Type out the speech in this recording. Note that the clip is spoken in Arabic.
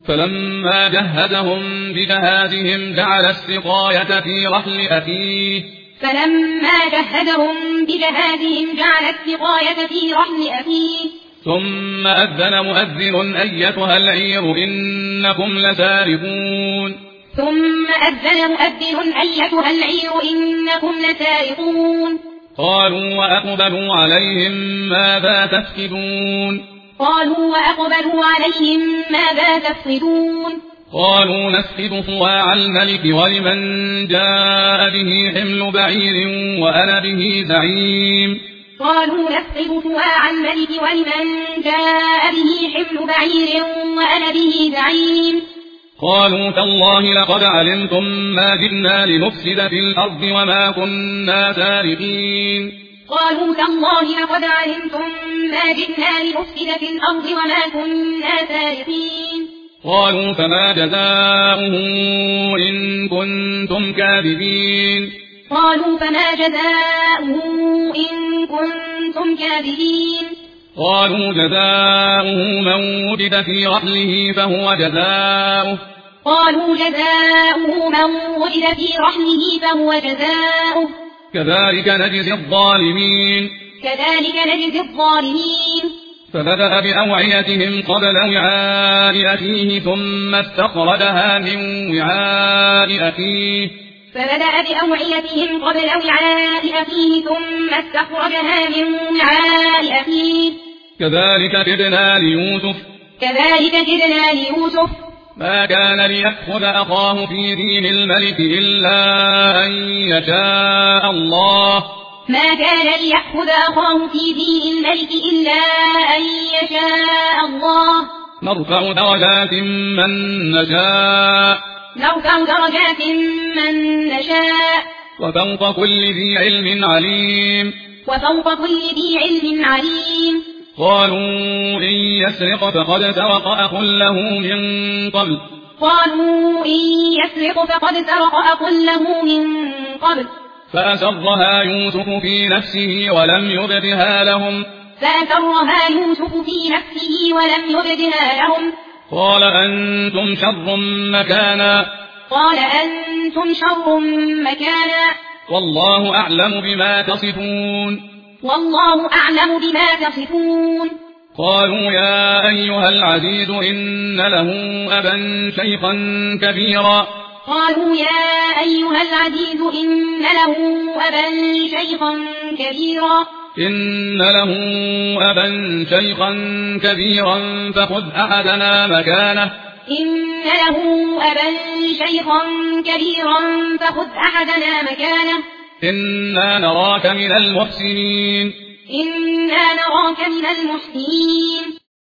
فلما جهزهم بجهازهم جعل السقاية في رحل أخيه ثم أذن مؤذن أيتها العير إنكم لسارقون قالوا وأقبلوا عليهم ماذا تفقدون قالوا نفقد صواع الملك ولمن جاء به حمل بعير وأنا به زعيم قالوا تالله لقد علمتم ما جئنا لنفسد في الأرض وما كنا سارقين قالوا فما جزاؤه إن كنتم كاذبين قالوا جزاؤه من وجد في رحله فهو جزاؤه كذلك نجزي الظالمين فبدأ بأوعيتهم قبل وعاء أخيه ثم استخرجها من وعاء أخيه كذلك كدنا ليوسف ما كان ليأخذ أخاه في دين الملك إلا أن يشاء الله نرفع درجات من نشاء وفوق كل ذي علم عليم قالوا إن يسرق فقد سرق أخ له من قبل فأسرها يوسف في نفسه ولم يبدها لهم قال أنتم شر مكانا والله أعلم بما تصفون قالوا يا أيها العزيز إن له أبا شيخا كبيرا فخذ أحدنا مكانه إنا نراك من المحسنين